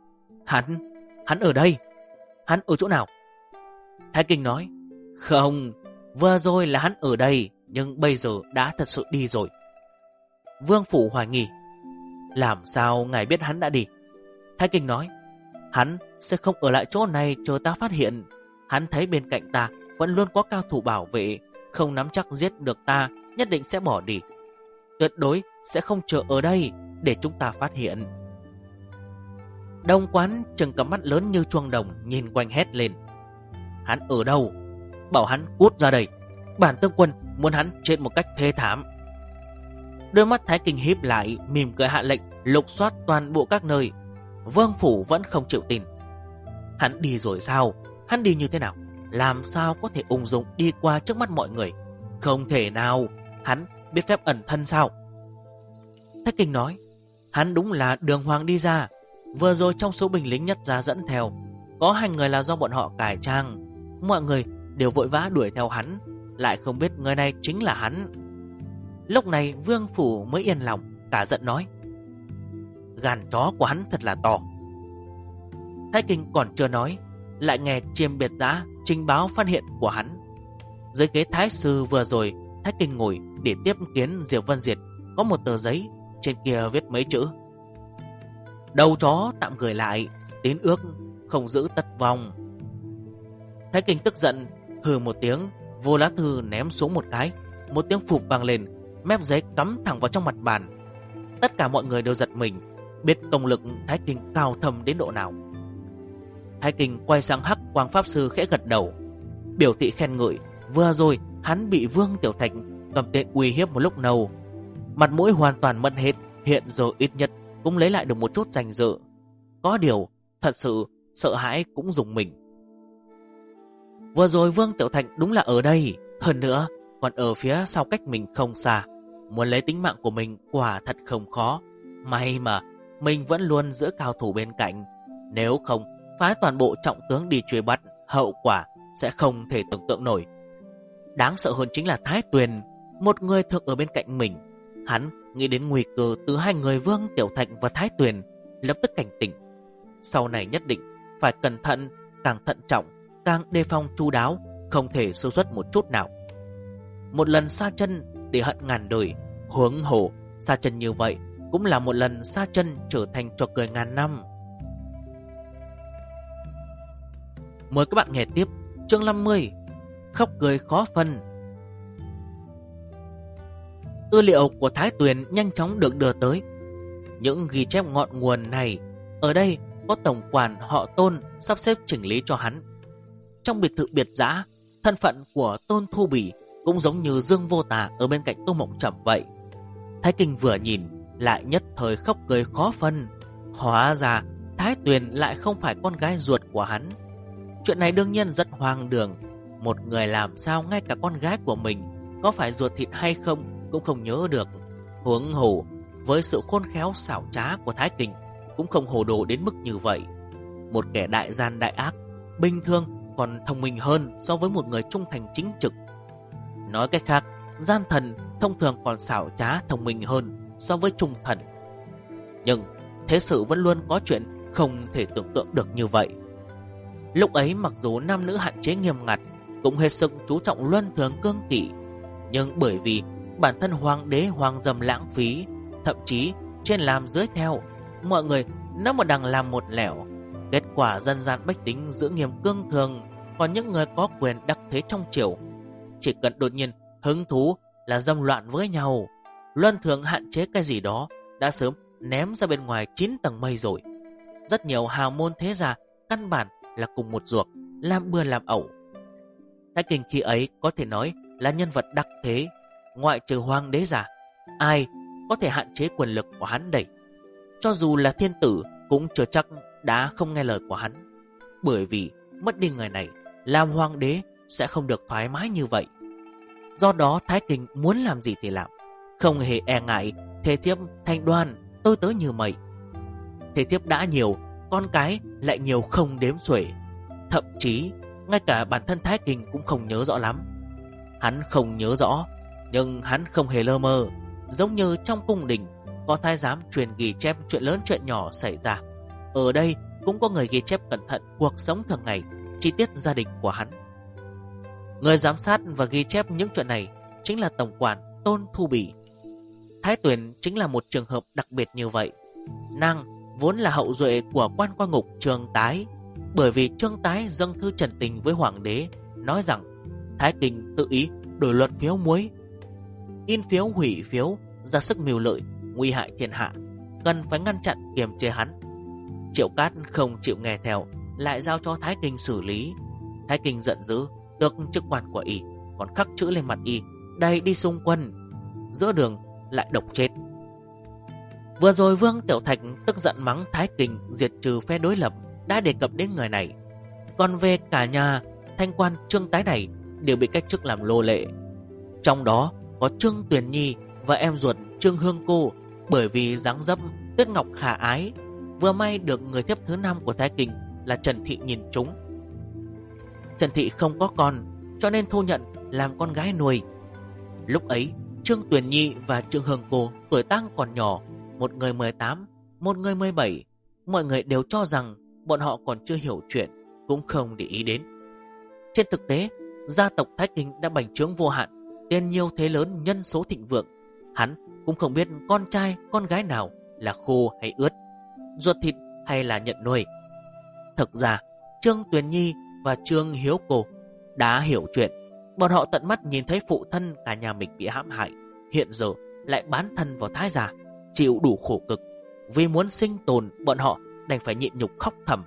Hắn ở đây. Hắn ở chỗ nào? Thái Kinh nói, không, vừa rồi là hắn ở đây, nhưng bây giờ đã thật sự đi rồi. Vương Phủ hoài nghi, làm sao ngài biết hắn đã đi? Thái Kinh nói, hắn sẽ không ở lại chỗ này chờ ta phát hiện. Hắn thấy bên cạnh ta vẫn luôn có cao thủ bảo vệ, không nắm chắc giết được ta, nhất định sẽ bỏ đi. Tuyệt đối sẽ không chờ ở đây để chúng ta phát hiện. Đông Quán trừng cặp mắt lớn như chuông đồng, nhìn quanh hét lên, hắn ở đâu? Bảo hắn cút ra đây. Bản tướng quân muốn hắn chết một cách thê thảm. Đôi mắt Thái Kinh híp lại, mỉm cười hạ lệnh lục soát toàn bộ các nơi. Vương Phủ vẫn không chịu tin. Hắn đi rồi sao? Hắn đi như thế nào? Làm sao có thể ung dung đi qua trước mắt mọi người? Không thể nào. Hắn biết phép ẩn thân sao? Thái Kinh nói, hắn đúng là đường hoàng đi ra. Vừa rồi trong số binh lính nhất gia dẫn theo, có 2 người là do bọn họ cải trang. Mọi người đều vội vã đuổi theo hắn, lại không biết người này chính là hắn. Lúc này Vương Phủ mới yên lòng, cả giận nói, gan chó của hắn thật là to. Thái Kinh còn chưa nói, lại nghe Chiêm Biệt Giã trình báo phát hiện của hắn. Dưới ghế thái sư vừa rồi Thái Kinh ngồi để tiếp kiến Diệp Vân Diệt, có một tờ giấy, trên kia viết mấy chữ: đầu chó tạm gửi lại, tín ước không giữ tất vong. Thái Kinh tức giận, hừ một tiếng, vô lá thư ném xuống một cái, một tiếng phụp vang lên, mép giấy cắm thẳng vào trong mặt bàn. Tất cả mọi người đều giật mình, biết công lực Thái Kinh cao thâm đến độ nào. Thái Kinh quay sang Hắc Quang Pháp Sư khẽ gật đầu, biểu thị khen ngợi. Vừa rồi hắn bị Vương Tiểu Thạch cầm tên uy hiếp một lúc lâu, mặt mũi hoàn toàn mất hết, hiện giờ ít nhất cũng lấy lại được một chút danh dự. Có điều thật sự sợ hãi cũng dùng mình. Vừa rồi Vương Tiểu Thạch đúng là ở đây, hơn nữa còn ở phía sau cách mình không xa. Muốn lấy tính mạng của mình quả thật không khó. May mà mình vẫn luôn giữ cao thủ bên cạnh, nếu không phái toàn bộ trọng tướng đi truy bắt, hậu quả sẽ không thể tưởng tượng nổi. Đáng sợ hơn chính là Thái Tuyền, một người thường ở bên cạnh mình. Hắn nghĩ đến nguy cơ từ 2 người Vương Tiểu Thạch và Thái Tuyền, lập tức cảnh tỉnh. Sau này nhất định phải cẩn thận, càng thận trọng, càng đề phòng chu đáo, không thể sơ suất một chút nào. Một lần xa chân để hận ngàn đời, huống hồ xa chân như vậy cũng là một lần xa chân trở thành trò cười ngàn năm. Mời các bạn nghe tiếp chương 50, khóc cười khó phân. Tư liệu của Thái Tuyền nhanh chóng được đưa tới. Những ghi chép ngọn nguồn này, ở đây có tổng quản họ Tôn sắp xếp chỉnh lý cho hắn. Trong biệt thự Biệt Giã, thân phận của Tôn Thu Bỉ cũng giống như Dương Vô Tà ở bên cạnh Tô Mộng Trầm vậy. Thái Kinh vừa nhìn lại nhất thời khóc cười khó phân. Hóa ra Thái Tuyền lại không phải con gái ruột của hắn. Chuyện này đương nhiên rất hoang đường. Một người làm sao ngay cả con gái của mình có phải ruột thịt hay không cũng không nhớ được. Huống hồ với sự khôn khéo xảo trá của Thái Kinh cũng không hồ đồ đến mức như vậy. Một kẻ đại gian đại ác bình thường còn thông minh hơn so với một người trung thành chính trực. Nói cách khác, gian thần thông thường còn xảo trá thông minh hơn so với trung thần. Nhưng thế sự vẫn luôn có chuyện không thể tưởng tượng được như vậy. Lúc ấy mặc dù nam nữ hạn chế nghiêm ngặt, cũng hết sức chú trọng luân thường cương kỷ, nhưng bởi vì bản thân hoàng đế hoàng dâm lãng phí, thậm chí trên làm dưới theo, mọi người nếu một đằng làm một lẻo, kết quả dân gian bách tính giữ nghiêm cương thường. Còn những người có quyền đắc thế trong triều, chỉ cần đột nhiên hứng thú là dâm loạn với nhau. Luân thường hạn chế cái gì đó đã sớm ném ra bên ngoài 9 tầng mây rồi. Rất nhiều hào môn thế gia căn bản là cùng một ruột, làm bừa làm ẩu. Thái Kinh khi ấy có thể nói là nhân vật đắc thế, ngoại trừ hoàng đế giả, ai có thể hạn chế quyền lực của hắn đẩy. Cho dù là thiên tử cũng chưa chắc đã không nghe lời của hắn, bởi vì mất đi người này, làm hoàng đế sẽ không được thoải mái như vậy. Do đó Thái Kinh muốn làm gì thì làm, không hề e ngại thê thiếp thành đoàn tôi tớ như mây. Thê thiếp đã nhiều, con cái lại nhiều không đếm xuể. Thậm chí ngay cả bản thân Thái Kinh cũng không nhớ rõ lắm. Hắn không nhớ rõ, nhưng hắn không hề lơ mơ. Giống như trong cung đình có thái giám truyền ghi chép chuyện lớn chuyện nhỏ xảy ra, ở đây cũng có người ghi chép cẩn thận cuộc sống thường ngày, chi tiết gia đình của hắn. Người giám sát và ghi chép những chuyện này chính là tổng quản Tôn Thu Bỉ. Thái Tuyền chính là một trường hợp đặc biệt như vậy. Nàng vốn là hậu duệ của quan qua ngục Trương Tái, bởi vì Trương Tái dâng thư trần tình với hoàng đế, nói rằng Thái Kinh tự ý đổi luật phiếu muối, in phiếu hủy phiếu, ra sức mưu lợi, nguy hại thiên hạ, cần phải ngăn chặn kiềm chế hắn. Triệu Cát không chịu nghe theo, lại giao cho Thái Kinh xử lý. Thái Kinh giận dữ, tước chức quan của y, còn khắc chữ lên mặt y, đầy đi xung quân. Giữa đường lại độc chết. Vừa rồi Vương Tiểu Thạch tức giận mắng Thái Kinh diệt trừ phe đối lập đã đề cập đến người này. Còn về cả nhà thanh quan Trương Tái này đều bị cách chức làm nô lệ. Trong đó có Trương Tuyền Nhi và em ruột Trương Hương Cô, bởi vì dáng dấp Tuyết Ngọc khả ái, vừa may được người thiếp thứ 5 của Thái Kinh là Trần Thị nhìn trúng. Trần Thị không có con, cho nên thu nhận làm con gái nuôi. Lúc ấy Trương Tuyền Nhi và Trương Hương Cô tuổi tác còn nhỏ, một người 18, một người 17. Mọi người đều cho rằng bọn họ còn chưa hiểu chuyện, cũng không để ý đến. Trên thực tế, gia tộc Thái Kinh đã bành trướng vô hạn, tiền nhiều thế lớn, nhân số thịnh vượng. Hắn cũng không biết con trai con gái nào là khô hay ướt, ruột thịt hay là nhận nuôi. Thực ra Trương Tuyền Nhi và Trương Hiếu Cô đã hiểu chuyện. Bọn họ tận mắt nhìn thấy phụ thân cả nhà mình bị hãm hại, hiện giờ lại bán thân vào Thái gia, chịu đủ khổ cực. Vì muốn sinh tồn, bọn họ đành phải nhịn nhục khóc thầm.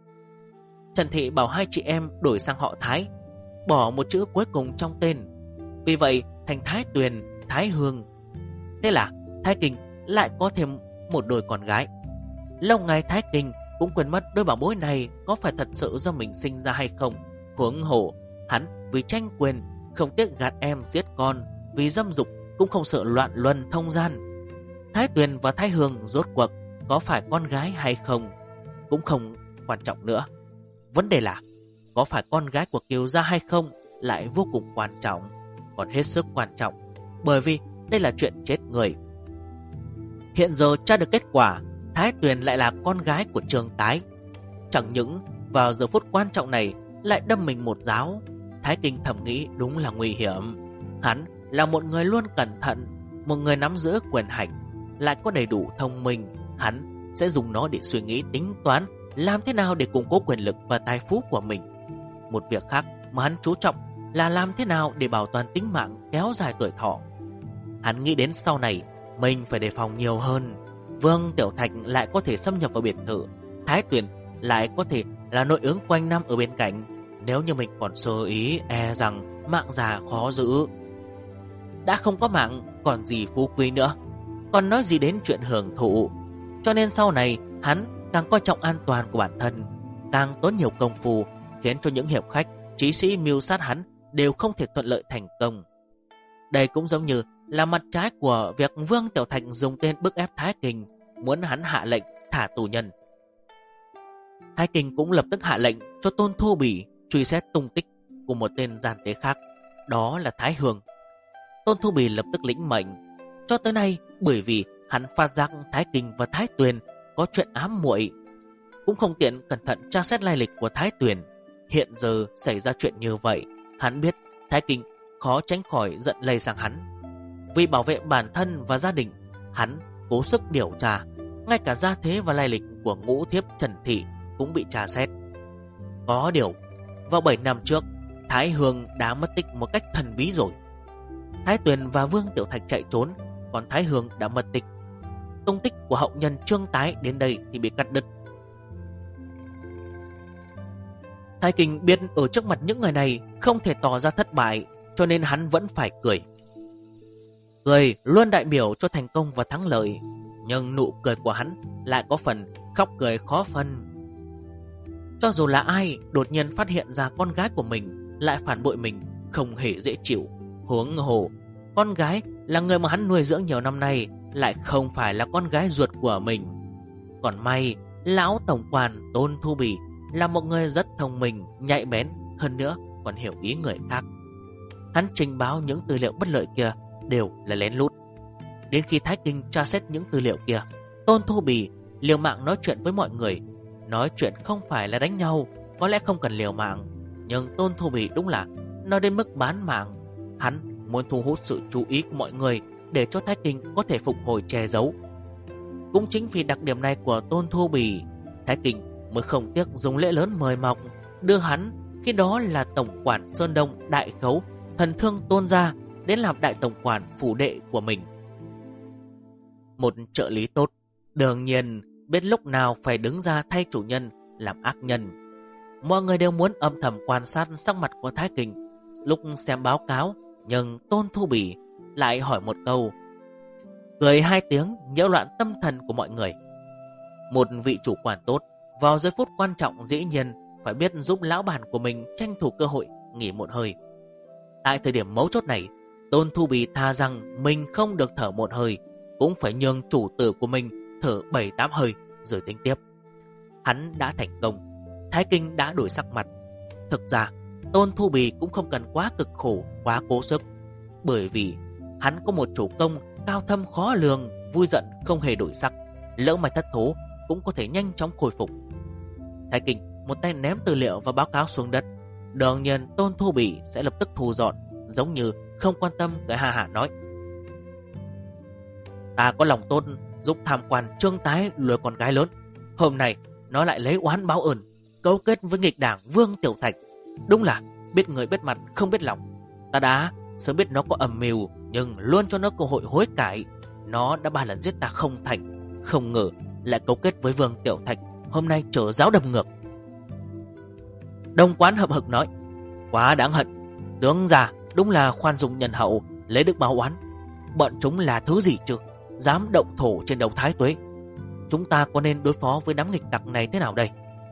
Trần Thị bảo hai chị em đổi sang họ Thái, bỏ một chữ cuối cùng trong tên, vì vậy thành Thái Tuyền, Thái Hương. Thế là Thái Kinh lại có thêm một đôi con gái. Lâu ngày Thái Kinh cũng quên mất đôi bảo bối này có phải thật sự do mình sinh ra hay không. Huống hồ hắn vì tranh quyền không tiếc gạt em giết con, vì dâm dục cũng không sợ loạn luân thông gian. Thái Tuyền và Thái Hương rốt cuộc có phải con gái hay không cũng không quan trọng nữa. Vấn đề là có phải con gái của Kiều gia hay không lại vô cùng quan trọng, còn hết sức quan trọng, bởi vì đây là chuyện chết người. Hiện giờ tra được kết quả, Thái Tuyền lại là con gái của Trương Tái. Chẳng những vào giờ phút quan trọng này lại đâm mình một giáo. Thái Kinh thầm nghĩ đúng là nguy hiểm. Hắn là một người luôn cẩn thận, một người nắm giữ quyền hành, lại có đầy đủ thông minh. Hắn sẽ dùng nó để suy nghĩ tính toán làm thế nào để củng cố quyền lực và tài phú của mình. Một việc khác mà hắn chú trọng là làm thế nào để bảo toàn tính mạng, kéo dài tuổi thọ. Hắn nghĩ đến sau này mình phải đề phòng nhiều hơn. Vương Tiểu Thạch lại có thể xâm nhập vào biệt thự, Thái Tuyền lại có thể là nội ứng quanh năm ở bên cạnh. Nếu như mình còn sơ ý, e rằng mạng già khó giữ. Đã không có mạng còn gì phú quý nữa, còn nói gì đến chuyện hưởng thụ. Cho nên sau này hắn càng coi trọng an toàn của bản thân, càng tốn nhiều công phu, khiến cho những hiệp khách, chí sĩ mưu sát hắn đều không thể thuận lợi thành công. Đây cũng giống như là mặt trái của việc Vương Tiểu Thạch dùng tên bức ép Thái Kinh, muốn hắn hạ lệnh thả tù nhân. Thái Kinh cũng lập tức hạ lệnh cho Tôn Thu Bỉ truy xét tung tích của một tên gian tế khác, đó là Thái Hương. Tôn Thu Bỉ lập tức lĩnh mệnh. Cho tới nay, bởi vì hắn phát giác Thái Kinh và Thái Tuyền có chuyện ám muội, cũng không tiện cẩn thận tra xét lai lịch của Thái Tuyền. Hiện giờ xảy ra chuyện như vậy, hắn biết Thái Kinh khó tránh khỏi giận lây sang hắn. Vì bảo vệ bản thân và gia đình, hắn cố sức điều tra, ngay cả gia thế và lai lịch của ngũ thiếp Trần Thị cũng bị tra xét. Có điều, vào 7 năm trước, Thái Hương đã mất tích một cách thần bí rồi. Thái Tuyền và Vương Tiểu Thạch chạy trốn, còn Thái Hương đã mất tích. Tung tích của hậu nhân Trương Tái đến đây thì bị cắt đứt. Thái Kinh biết ở trước mặt những người này không thể tỏ ra thất bại, cho nên hắn vẫn phải cười. Cười luôn đại biểu cho thành công và thắng lợi, nhưng nụ cười của hắn lại có phần khóc cười khó phân. Cho dù là ai đột nhiên phát hiện ra con gái của mình lại phản bội mình, không hề dễ chịu. Huống hồ, con gái là người mà hắn nuôi dưỡng nhiều năm nay lại không phải là con gái ruột của mình. Còn may, lão tổng quản Tôn Thu Bỉ là một người rất thông minh, nhạy bén, hơn nữa còn hiểu ý người khác. Hắn trình báo những tư liệu bất lợi kia đều là lén lút. Đến khi Thái Kinh tra xét những tư liệu kia, Tôn Thu Bỉ liều mạng nói chuyện với mọi người. Nói chuyện không phải là đánh nhau, có lẽ không cần liều mạng, nhưng Tôn Thu Bỉ đúng là nói đến mức bán mạng. Hắn muốn thu hút sự chú ý của mọi người để cho Thái Kinh có thể phục hồi che giấu. Cũng chính vì đặc điểm này của Tôn Thu Bỉ, Thái Kinh mới không tiếc dùng lễ lớn mời mọc, đưa hắn, khi đó là tổng quản Sơn Đông Đại Khấu Thần Thương Tôn gia, đến làm đại tổng quản phủ đệ của mình. Một trợ lý tốt đương nhiên biết lúc nào phải đứng ra thay chủ nhân làm ác nhân. Mọi người đều muốn âm thầm quan sát sắc mặt của Thái Kinh lúc xem báo cáo, nhưng Tôn Thu Bỉ lại hỏi một câu, cười hai tiếng nhiễu loạn tâm thần của mọi người. Một vị chủ quản tốt vào giây phút quan trọng dĩ nhiên phải biết giúp lão bản của mình tranh thủ cơ hội nghỉ một hơi. Tại thời điểm mấu chốt này, Tôn Thu Bỉ tha rằng mình không được thở một hơi, cũng phải nhường chủ tử của mình thở 7-8 hơi rồi tính tiếp. Hắn đã thành công, Thái Kinh đã đổi sắc mặt. Thực ra Tôn Thu Bỉ cũng không cần quá cực khổ, quá cố sức, bởi vì hắn có một chủ công cao thâm khó lường, vui giận không hề đổi sắc, lỡ may thất thố cũng có thể nhanh chóng khôi phục. Thái Kinh một tay ném tư liệu và báo cáo xuống đất. Đương nhiên Tôn Thu Bỉ sẽ lập tức thu dọn, giống như không quan tâm, cái hà hà nói, ta có lòng tốt giúp tham quan Trương Tái lừa con gái lớn, hôm nay nó lại lấy oán báo ơn, cấu kết với nghịch đảng Vương Tiểu Thạch. Đúng là biết người biết mặt không biết lòng. Ta đã sớm biết nó có âm mưu, nhưng luôn cho nó cơ hội hối cải. Nó đã 3 lần giết ta không thành, không ngờ lại cấu kết với Vương Tiểu Thạch, hôm nay trở giáo đâm ngược. Đồng Quán hậm hực nói, quá đáng hận, tướng già đúng là khoan dung nhân hậu, lấy được báo oán. Bọn chúng là thứ gì chứ, dám động thổ trên đầu Thái Tuế. Chúng ta có nên đối phó với đám nghịch tặc này thế nào đây?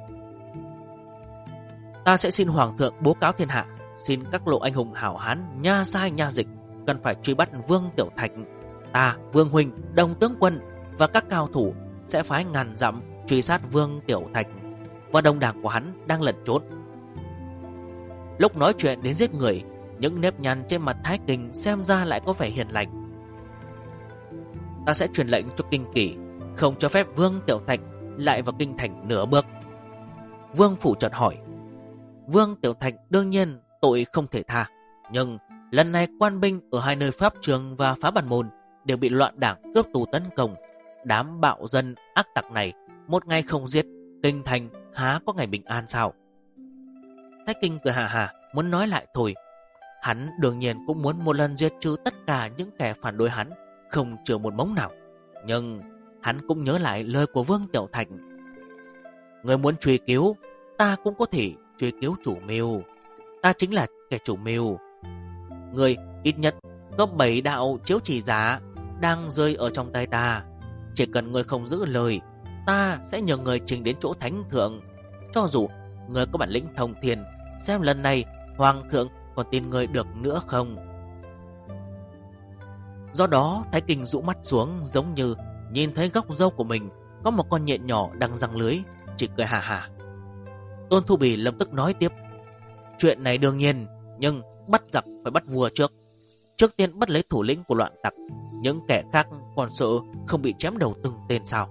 Ta sẽ xin Hoàng thượng bố cáo thiên hạ, xin các lộ anh hùng hảo hán nha sai nha dịch cần phải truy bắt Vương Tiểu Thạch. Ta, Vương huynh, Đồng tướng quân và các cao thủ sẽ phái ngàn dặm truy sát Vương Tiểu Thạch và đồng đảng của hắn đang lẩn trốn. Lúc nói chuyện đến giết người, những nếp nhăn trên mặt Thái Kinh xem ra lại có vẻ hiền lành. Ta sẽ truyền lệnh cho Kinh Kỳ, không cho phép Vương Tiểu Thạch lại vào kinh thành nửa bước. Vương Phủ chợt hỏi, Vương Tiểu Thạch đương nhiên tội không thể tha, nhưng lần này quan binh ở hai nơi Pháp Trường và Phá Bản Môn đều bị loạn đảng cướp tù tấn công. Đám bạo dân ác tặc này một ngày không giết, kinh thành há có ngày bình an sao? Thái Kinh cười hà hà, muốn nói lại thôi. Hắn đương nhiên cũng muốn một lần diệt trừ tất cả những kẻ phản đối hắn, không chừa một mống nào. Nhưng hắn cũng nhớ lại lời của Vương Tiểu Thạch, người muốn truy cứu, ta cũng có thể truy cứu chủ mưu. Ta chính là kẻ chủ mưu. Người ít nhất có 7 đạo chiếu chỉ giả đang rơi ở trong tay ta. Chỉ cần người không giữ lời, ta sẽ nhờ người trình đến chỗ thánh thượng. Cho dù người có bản lĩnh thông thiên, xem lần này hoàng thượng còn tin người được nữa không. Do đó Thái Kinh rũ mắt xuống, giống như nhìn thấy góc râu của mình có một con nhện nhỏ đang giăng lưới, chỉ cười hà hà. Tôn Thu Bỉ lập tức nói tiếp, chuyện này đương nhiên, nhưng bắt giặc phải bắt vua trước. Trước tiên bắt lấy thủ lĩnh của loạn tặc, những kẻ khác còn sợ không bị chém đầu từng tên sao?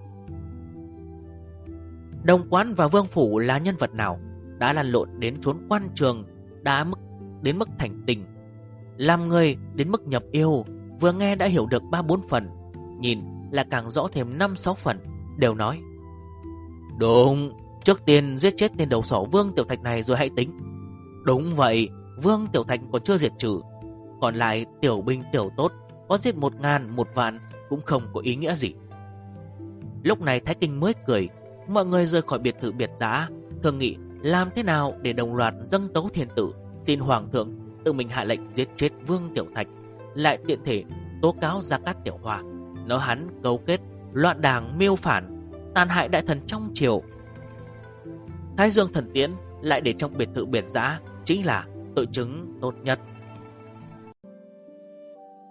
Đồng Quán và Vương Phủ là nhân vật nào đã lăn lộn đến chốn quan trường, đã đến mức thành tình, làm người đến mức nhập yêu, vừa nghe đã hiểu được 3-4 phần, nhìn là càng rõ thêm 5-6 phần, đều nói, đúng, trước tiên giết chết tên đầu sỏ Vương Tiểu Thạch này rồi hãy tính. Đúng vậy, Vương Tiểu Thạch còn chưa diệt trừ, còn lại tiểu binh tiểu tốt có giết 1.000, 1 vạn cũng không có ý nghĩa gì. Lúc này Thái Kinh mới cười. Mọi người rời khỏi biệt thự biệt dã, thương nghị làm thế nào để đồng loạt dâng tấu thiên tử, xin hoàng thượng tự mình hạ lệnh giết chết Vương Tiểu Thạch, lại tiện thể tố cáo Gia Cát Tiểu Hoa, nói hắn cấu kết loạn đảng mưu phản, tàn hại đại thần trong triều. Thái Dương thần tiễn lại để trong biệt thự biệt dã chính là tội chứng tốt nhất.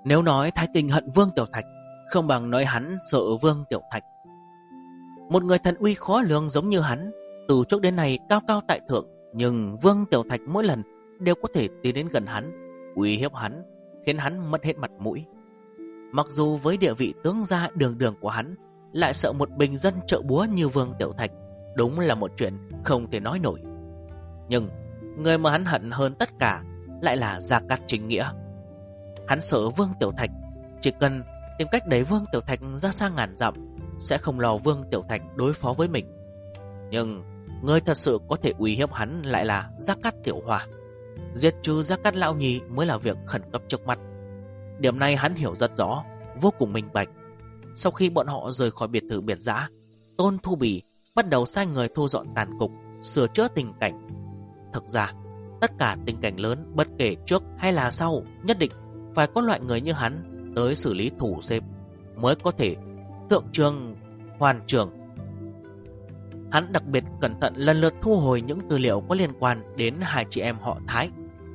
Nếu nói Thái Kinh hận Vương Tiểu Thạch, không bằng nói hắn sợ Vương Tiểu Thạch. Một người thần uy khó lường giống như hắn, từ trước đến nay cao cao tại thượng, nhưng Vương Tiểu Thạch mỗi lần đều có thể tiến đến gần hắn, uy hiếp hắn, khiến hắn mất hết mặt mũi. Mặc dù với địa vị tướng gia đường đường của hắn, lại sợ một bình dân chợ búa như Vương Tiểu Thạch, đúng là một chuyện không thể nói nổi. Nhưng người mà hắn hận hơn tất cả lại là Gia Cát Chính Nghĩa. Hắn sợ Vương Tiểu Thạch, chỉ cần tìm cách đẩy Vương Tiểu Thạch ra xa ngàn dặm, sẽ không lo Vương Tiểu Thạch đối phó với mình. Nhưng người thật sự có thể uy hiếp hắn lại là Gia Cát Tiểu Hòa. Diệt trừ Gia Cát Lão Nhị mới là việc khẩn cấp trước mắt. Điểm này hắn hiểu rất rõ, vô cùng minh bạch. Sau khi bọn họ rời khỏi biệt thự biệt dã, Tôn Thu Bỉ bắt đầu sai người thu dọn tàn cục, sửa chữa tình cảnh. Thực ra, tất cả tình cảnh lớn, bất kể trước hay là sau, nhất định phải có loại người như hắn tới xử lý thủ xếp, mới có thể thượng trường hoàn trường. Hắn đặc biệt cẩn thận lần lượt thu hồi những tư liệu có liên quan đến hai chị em họ Thái.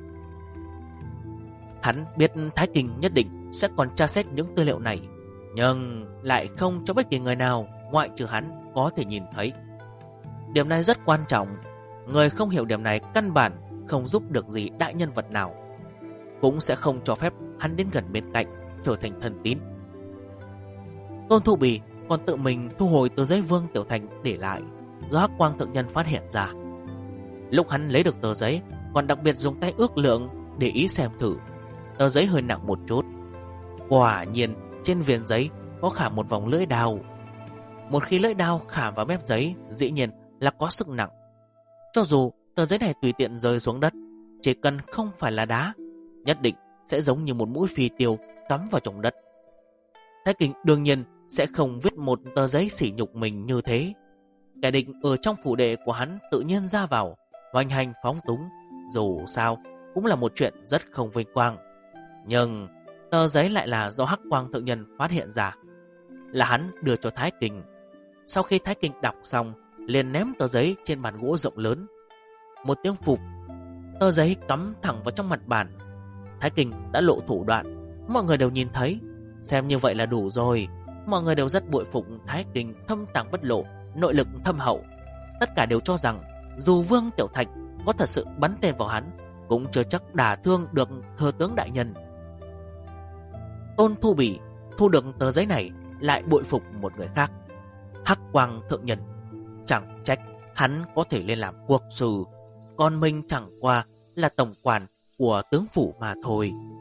Hắn biết Thái Kinh nhất định sẽ còn tra xét những tư liệu này, nhưng lại không cho bất kỳ người nào ngoại trừ hắn có thể nhìn thấy. Điểm này rất quan trọng. Người không hiểu điểm này căn bản không giúp được gì đại nhân vật nào, cũng sẽ không cho phép hắn đến gần bên cạnh, trở thành thân tín. Tôn Thu Bỉ còn tự mình thu hồi tờ giấy Vương Tiểu Thành để lại, do Hắc Quang Thượng Nhân phát hiện ra. Lúc hắn lấy được tờ giấy, còn đặc biệt dùng tay ước lượng để ý xem thử. Tờ giấy hơi nặng một chút. Quả nhiên trên viền giấy có khảm một vòng lưỡi đao. Một khi lưỡi đao khảm vào mép giấy, dĩ nhiên là có sức nặng. Cho dù tờ giấy này tùy tiện rơi xuống đất, chỉ cần không phải là đá, nhất định sẽ giống như một mũi phi tiêu cắm vào trong đất. Thái Kinh đương nhiên sẽ không viết một tờ giấy sỉ nhục mình như thế. Kẻ địch ở trong phủ đệ của hắn tự nhiên ra vào, hoành hành phóng túng, dù sao cũng là một chuyện rất không vinh quang. Nhưng tờ giấy lại là do Hắc Quang Thượng Nhân phát hiện ra, là hắn đưa cho Thái Kinh. Sau khi Thái Kinh đọc xong, liền ném tờ giấy trên bàn gỗ rộng lớn. Một tiếng phụp, tờ giấy cắm thẳng vào trong mặt bàn. Thái Kinh đã lộ thủ đoạn, mọi người đều nhìn thấy. Xem như vậy là đủ rồi. Mọi người đều rất bội phục Thái Kinh thâm tàng bất lộ, nội lực thâm hậu. Tất cả đều cho rằng dù Vương Tiểu Thạch có thật sự bắn tên vào hắn, cũng chưa chắc đả thương được thừa tướng đại nhân. Tôn Thu Bỉ thu được tờ giấy này lại bội phục một người khác, Hắc Quang Thượng Nhân. Chẳng trách hắn có thể lên làm quốc sư, còn mình chẳng qua là tổng quản của tướng phủ mà thôi.